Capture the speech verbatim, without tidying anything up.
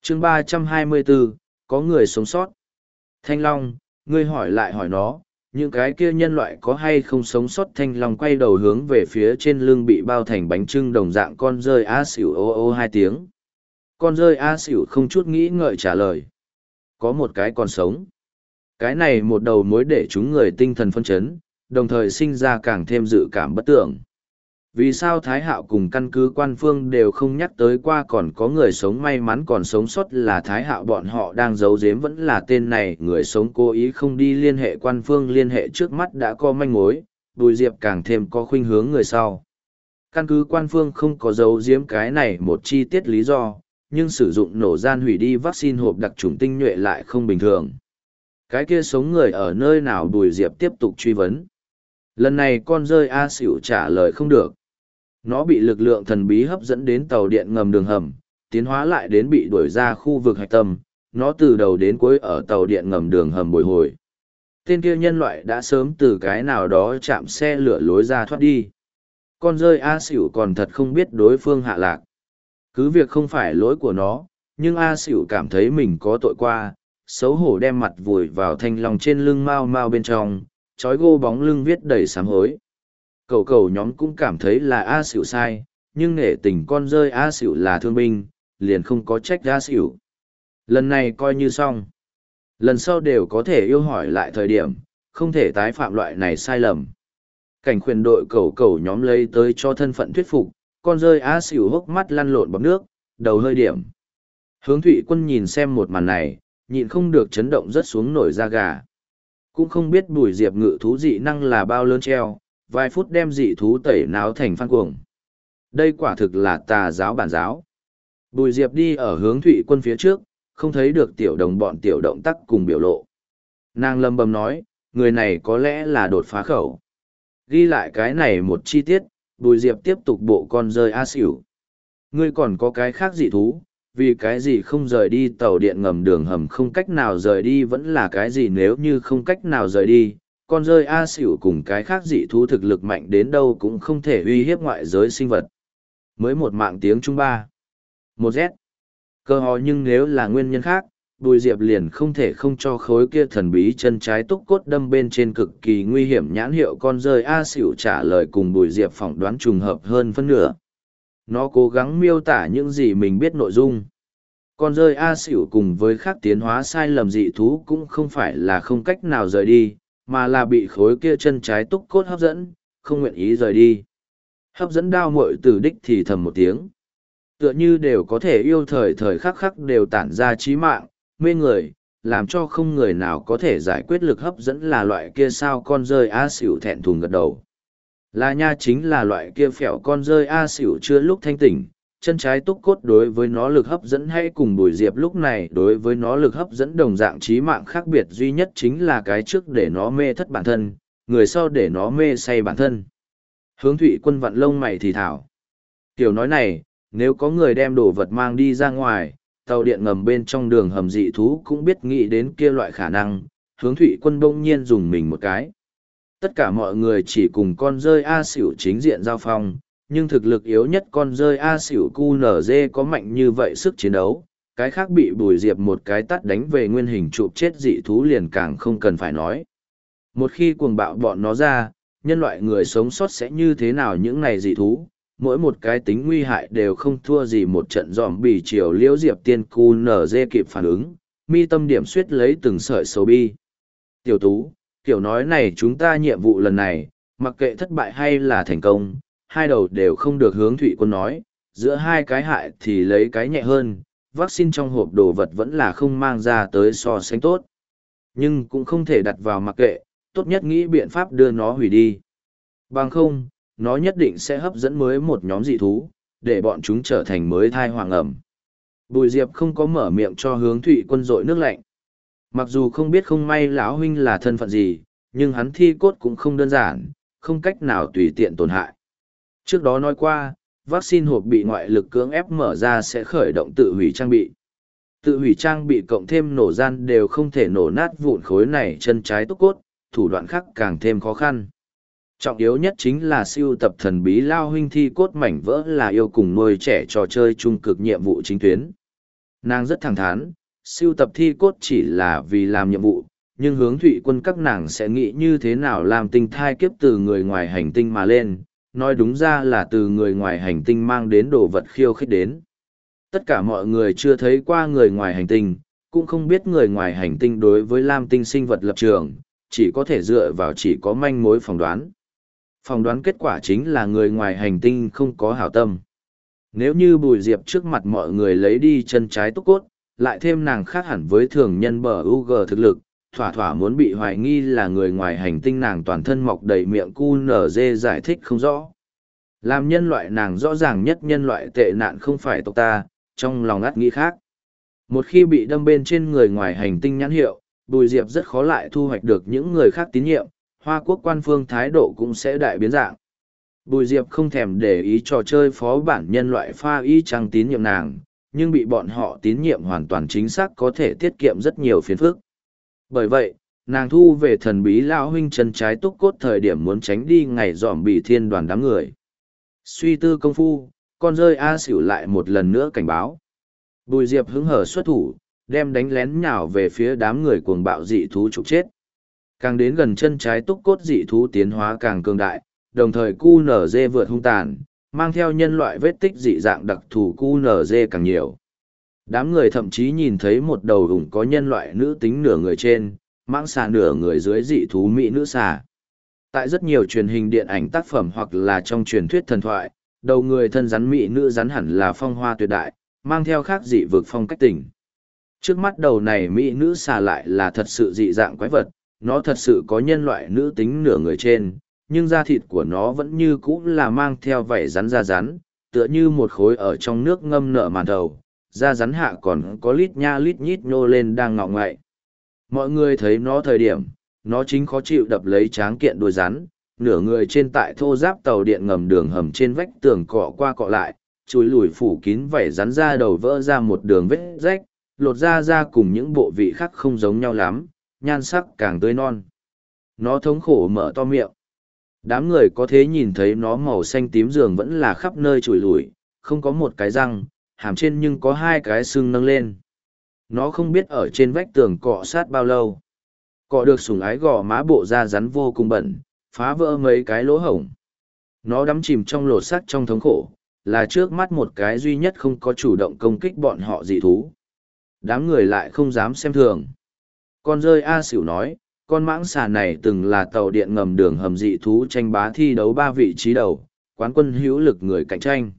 chương ba trăm hai mươi bốn, có người sống sót. Thanh Long, ngươi hỏi lại hỏi nó, những cái kia nhân loại có hay không sống sót? Thanh Long quay đầu hướng về phía trên lưng bị bao thành bánh trưng đồng dạng con rơi a xỉu ô ô hai tiếng. Con rơi a xỉu không chút nghĩ ngợi trả lời. Có một cái còn sống. Cái này một đầu mối để chúng người tinh thần phân chấn, đồng thời sinh ra càng thêm dự cảm bất tưởng. Vì sao Thái Hạo cùng căn cứ quan phương đều không nhắc tới qua còn có người sống may mắn còn sống sót? Là Thái Hạo bọn họ đang giấu giếm vẫn là tên này người sống cố ý không đi liên hệ quan phương? Liên hệ trước mắt đã có manh mối, Bùi Diệp càng thêm có khuynh hướng người sau. Căn cứ quan phương không có giấu giếm cái này một chi tiết lý do, nhưng sử dụng nổ gian hủy đi vaccine hộp đặc trùng tinh nhuệ lại không bình thường. Cái kia sống người ở nơi nào? Bùi Diệp tiếp tục truy vấn. Lần này con rơi A xỉu trả lời không được. Nó bị lực lượng thần bí hấp dẫn đến tàu điện ngầm đường hầm, tiến hóa lại đến bị đuổi ra khu vực hạch tâm. Nó từ đầu đến cuối ở tàu điện ngầm đường hầm bồi hồi. Tên kia nhân loại đã sớm từ cái nào đó chạm xe lửa lối ra thoát đi. Con rơi A xỉu còn thật không biết đối phương hạ lạc. Cứ việc không phải lỗi của nó, nhưng A xỉu cảm thấy mình có tội qua, xấu hổ đem mặt vùi vào thanh long trên lưng mau mau bên trong, trói gô bóng lưng viết đầy sám hối. Cầu cầu nhóm cũng cảm thấy là A xỉu sai, nhưng nể tình con rơi A xỉu là thương binh, liền không có trách A xỉu. Lần này coi như xong. Lần sau đều có thể yêu hỏi lại thời điểm, không thể tái phạm loại này sai lầm. Cảnh khuyển đội cầu cầu nhóm lấy tới cho thân phận thuyết phục, con rơi A xỉu hốc mắt lăn lộn bọc nước, đầu hơi điểm. Hướng Thụy Quân nhìn xem một màn này, nhịn không được chấn động rất xuống nổi da gà. Cũng không biết Bùi Diệp ngự thú dị năng là bao lớn treo, vài phút đem dị thú tẩy náo thành phan cuồng. Đây quả thực là tà giáo bản giáo. Bùi Diệp đi ở Hướng Thụy Quân phía trước, không thấy được tiểu đồng bọn tiểu động tác cùng biểu lộ. Nàng lầm bầm nói, người này có lẽ là đột phá khẩu. Ghi lại cái này một chi tiết, Bùi Diệp tiếp tục bộ con rơi A xỉu. Ngươi còn có cái khác dị thú, vì cái gì không rời đi? Tàu điện ngầm đường hầm không cách nào rời đi vẫn là cái gì? Nếu như không cách nào rời đi, con rơi A xỉu cùng cái khác dị thú thực lực mạnh đến đâu cũng không thể uy hiếp ngoại giới sinh vật. Mới một mạng tiếng Trung ba. Một Z. Cơ hội, nhưng nếu là nguyên nhân khác, Bùi Diệp liền không thể không cho khối kia thần bí chân trái túc cốt đâm bên trên cực kỳ nguy hiểm nhãn hiệu. Con rơi A xỉu trả lời cùng Bùi Diệp phỏng đoán trùng hợp hơn phân nửa. Nó cố gắng miêu tả những gì mình biết nội dung. Con rơi A xỉu cùng với khác tiến hóa sai lầm dị thú cũng không phải là không cách nào rời đi, mà là bị khối kia chân trái túc cốt hấp dẫn, không nguyện ý rời đi. Hấp dẫn đao muội từ đích thì thầm một tiếng. Tựa như đều có thể yêu thời thời khắc khắc đều tản ra trí mạng, mê người, làm cho không người nào có thể giải quyết. Lực hấp dẫn là loại kia sao? Con rơi A xỉu thẹn thùng gật đầu. Là nha, chính là loại kia phèo. Con rơi A xỉu chưa lúc thanh tỉnh, chân trái túc cốt đối với nó lực hấp dẫn hay cùng Bùi Diệp lúc này đối với nó lực hấp dẫn đồng dạng trí mạng. Khác biệt duy nhất chính là cái trước để nó mê thất bản thân, người sau để nó mê say bản thân. Hướng Thụy Quân vặn lông mày thì thảo. Kiểu nói này, nếu có người đem đồ vật mang đi ra ngoài, tàu điện ngầm bên trong đường hầm dị thú cũng biết nghĩ đến kia loại khả năng. Hướng Thụy Quân bỗng nhiên dùng mình một cái. Tất cả mọi người chỉ cùng con rơi A xỉu chính diện giao phong, nhưng thực lực yếu nhất con rơi A xỉu cu nở dê có mạnh như vậy sức chiến đấu, cái khác bị Bùi Diệp một cái tắt đánh về nguyên hình chụp chết dị thú liền càng không cần phải nói. Một khi cuồng bạo bọn nó ra, nhân loại người sống sót sẽ như thế nào? Những này dị thú, mỗi một cái tính nguy hại đều không thua gì một trận giòm bì chiều. Liễu Diệp tiên cu nở dê kịp phản ứng, mi tâm điểm suýt lấy từng sợi sầu bi. Tiểu Tú, kiểu nói này chúng ta nhiệm vụ lần này, mặc kệ thất bại hay là thành công, hai đầu đều không được. Hướng Thụy Quân nói, giữa hai cái hại thì lấy cái nhẹ hơn, vaccine trong hộp đồ vật vẫn là không mang ra tới so sánh tốt. Nhưng cũng không thể đặt vào mặc kệ, tốt nhất nghĩ biện pháp đưa nó hủy đi. Bằng không, nó nhất định sẽ hấp dẫn mới một nhóm dị thú, để bọn chúng trở thành mới thai hoàng ẩm. Bùi Diệp không có mở miệng cho Hướng Thụy Quân dội nước lạnh. Mặc dù không biết không may lão huynh là thân phận gì, nhưng hắn thi cốt cũng không đơn giản, không cách nào tùy tiện tổn hại. Trước đó nói qua, vaccine hộp bị ngoại lực cưỡng ép mở ra sẽ khởi động tự hủy trang bị. Tự hủy trang bị cộng thêm nổ gian đều không thể nổ nát vụn khối này chân trái túc cốt, thủ đoạn khác càng thêm khó khăn. Trọng yếu nhất chính là siêu tập thần bí lao huynh thi cốt mảnh vỡ là yêu cùng nuôi trẻ trò chơi trung cực nhiệm vụ chính tuyến. Nàng rất thẳng thắn, siêu tập thi cốt chỉ là vì làm nhiệm vụ, nhưng hướng thụy quân các nàng sẽ nghĩ như thế nào làm tinh thai kiếp từ người ngoài hành tinh mà lên, nói đúng ra là từ người ngoài hành tinh mang đến đồ vật khiêu khích đến. Tất cả mọi người chưa thấy qua người ngoài hành tinh, cũng không biết người ngoài hành tinh đối với lam tinh sinh vật lập trường, chỉ có thể dựa vào chỉ có manh mối phỏng đoán. Phỏng đoán kết quả chính là người ngoài hành tinh không có hảo tâm. Nếu như Bùi Diệp trước mặt mọi người lấy đi chân trái túc cốt, lại thêm nàng khác hẳn với thường nhân bờ u giê thực lực, thỏa thỏa muốn bị hoài nghi là người ngoài hành tinh, nàng toàn thân mọc đầy miệng cu nở dê giải thích không rõ. Làm nhân loại nàng rõ ràng nhất nhân loại tệ nạn không phải tộc ta, trong lòng ắt nghĩ khác. Một khi bị đâm bên trên người ngoài hành tinh nhãn hiệu, Bùi Diệp rất khó lại thu hoạch được những người khác tín nhiệm, Hoa Quốc quan phương thái độ cũng sẽ đại biến dạng. Bùi Diệp không thèm để ý trò chơi phó bản nhân loại pha y chăng tín nhiệm nàng, nhưng bị bọn họ tín nhiệm hoàn toàn chính xác có thể tiết kiệm rất nhiều phiền phức. Bởi vậy, nàng thu về thần bí lão huynh chân trái túc cốt thời điểm muốn tránh đi ngày dòm bị thiên đoàn đám người. Suy tư công phu, con rơi A xỉu lại một lần nữa cảnh báo. Bùi Diệp hứng hở xuất thủ, đem đánh lén nhào về phía đám người cuồng bạo dị thú trục chết. Càng đến gần chân trái túc cốt dị thú tiến hóa càng cường đại, đồng thời cu nở dê vượt hung tàn, mang theo nhân loại vết tích dị dạng đặc thù cu nở dê càng nhiều. Đám người thậm chí nhìn thấy một đầu ủng có nhân loại nữ tính nửa người trên, mãng xà nửa người dưới dị thú mỹ nữ xà. Tại rất nhiều truyền hình điện ảnh tác phẩm hoặc là trong truyền thuyết thần thoại, đầu người thân rắn mỹ nữ rắn hẳn là phong hoa tuyệt đại, mang theo khác dị vực phong cách tình. Trước mắt đầu này mỹ nữ xà lại là thật sự dị dạng quái vật, nó thật sự có nhân loại nữ tính nửa người trên, nhưng da thịt của nó vẫn như cũ là mang theo vảy rắn da rắn, tựa như một khối ở trong nước ngâm nở màn đầu, da rắn hạ còn có lít nha lít nhít nhô lên đang ngọ ngậy. Mọi người thấy nó thời điểm, nó chính khó chịu đập lấy tráng kiện đuôi rắn, nửa người trên tại thô giáp tàu điện ngầm đường hầm trên vách tường cọ qua cọ lại, chùi lùi phủ kín vảy rắn ra đầu vỡ ra một đường vết rách, lột da ra cùng những bộ vị khác không giống nhau lắm, nhan sắc càng tươi non. Nó thống khổ mở to miệng. Đám người có thế nhìn thấy nó màu xanh tím giường vẫn là khắp nơi chùi lùi, không có một cái răng, hàm trên nhưng có hai cái xương nâng lên. Nó không biết ở trên vách tường cọ sát bao lâu. Cọ được sủng ái gò má bộ da rắn vô cùng bẩn, phá vỡ mấy cái lỗ hổng. Nó đắm chìm trong lột xác trong thống khổ, là trước mắt một cái duy nhất không có chủ động công kích bọn họ dị thú. Đám người lại không dám xem thường. Con rơi A xỉu nói, con mãng xà này từng là tàu điện ngầm đường hầm dị thú tranh bá thi đấu ba vị trí đầu, quán quân hữu lực người cạnh tranh.